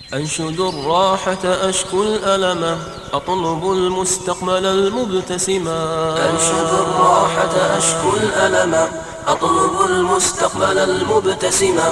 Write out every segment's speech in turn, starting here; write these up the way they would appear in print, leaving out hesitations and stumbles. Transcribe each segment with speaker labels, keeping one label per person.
Speaker 1: أنشد الراحة أشكو الألم أطلب المستقبل المبتسما.
Speaker 2: أنشد الراحة أشكو الألم أطلب المستقبل المبتسما.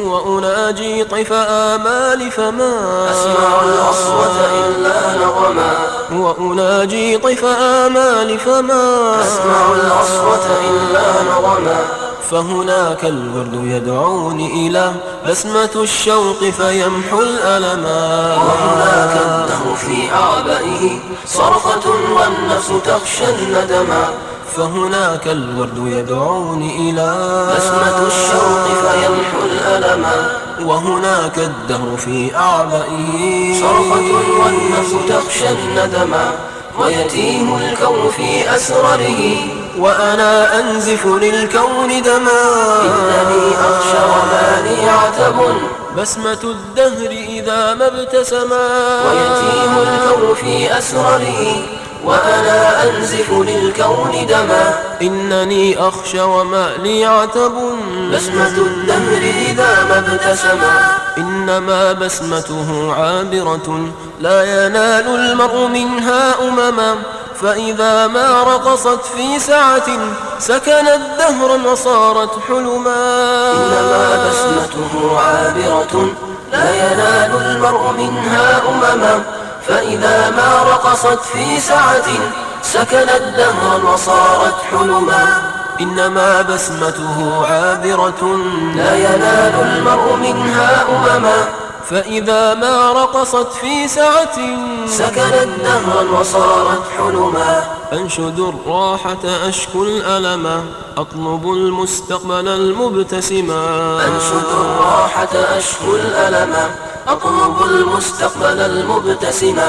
Speaker 1: وأناجي طيف آمالي فما
Speaker 2: أسمع الأصوات إلا نغما.
Speaker 1: وأناجي طيف آمالي فما
Speaker 2: أسمع الأصوات إلا نغما.
Speaker 1: فهناك الورد يدعوني إلى بسمة الشوق فيمحو الألما.
Speaker 2: وهناك الدهر في أعبائه صرخة والنفس تخشى الندما.
Speaker 1: فهناك الورد يدعوني إلى
Speaker 2: بسمة الشوق فيمحو الألما.
Speaker 1: وهناك الدهر في أعبائه
Speaker 2: صرخة والنفس تخشى الندما. ويتيم الكون في أسرره
Speaker 1: وأنا أنزف للكون دما.
Speaker 2: إنني أخشى وما لي عتب
Speaker 1: بسمة الدهر إذا ما ابتسما.
Speaker 2: ويتيم الكون في أسرره وأنا أنزف للكون دما.
Speaker 1: إنني أخشى وما لي عتب
Speaker 2: بسمة الدهر إذا ما ابتسما.
Speaker 1: إنما بسمته عابرة لا ينال المرء منها أمما. فإذا ما رقصت في سعة سكنت دهرا وصارت حلما.
Speaker 2: إنما بسمته عابرة لا ينال المرء منها أمما. فإذا ما رقصت في سعة سكنت دهرا وصارت حلما.
Speaker 1: إنما بسمته عابرة
Speaker 2: لا ينال المرء منها أمما.
Speaker 1: فإذا ما رقصت في سعة
Speaker 2: سكنت دهرا وصارت حلما.
Speaker 1: أنشد الراحة أشكو الألم أطلب المستقبل المبتسما.
Speaker 2: أنشد الراحة أشكو الألم أطلب المستقبل المبتسما.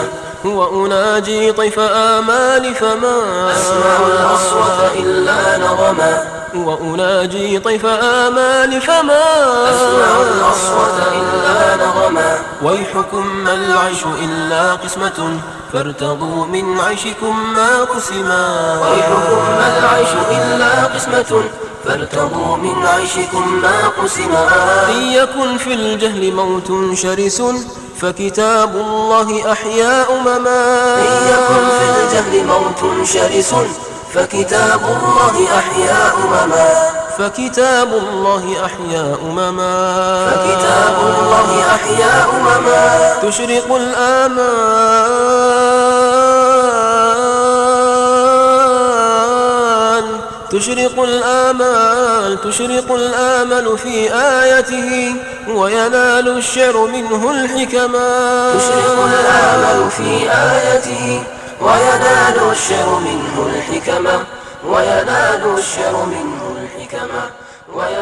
Speaker 1: وأناجي طيف آمالي فما
Speaker 2: أسمع الأصوات إلا نغما.
Speaker 1: وأناجي طيف آمالي فما
Speaker 2: أسمع الأصوات إلا نغما.
Speaker 1: ويحكم ما العيش إلا قسمة فارتضوا من عيشكم ما قسما.
Speaker 2: ويحكم ما العيش إلا قسمة فارتضوا من عيشكم ما قسما.
Speaker 1: إن يكن في الجهل موت شرس فكتاب الله أحيا أمما.
Speaker 2: إن يكن في الجهل موت شرس فكتاب الله أحيا أمما.
Speaker 1: فكتاب الله أحيا أمما.
Speaker 2: فكتاب الله أحيا أمما.
Speaker 1: تشرق تشرق الآمل في آيته وينال الشعر منه الحكما.
Speaker 2: تشرق الآمل في آيته وينال الشعر منه الحكما. وينال الشعر منه الحكما.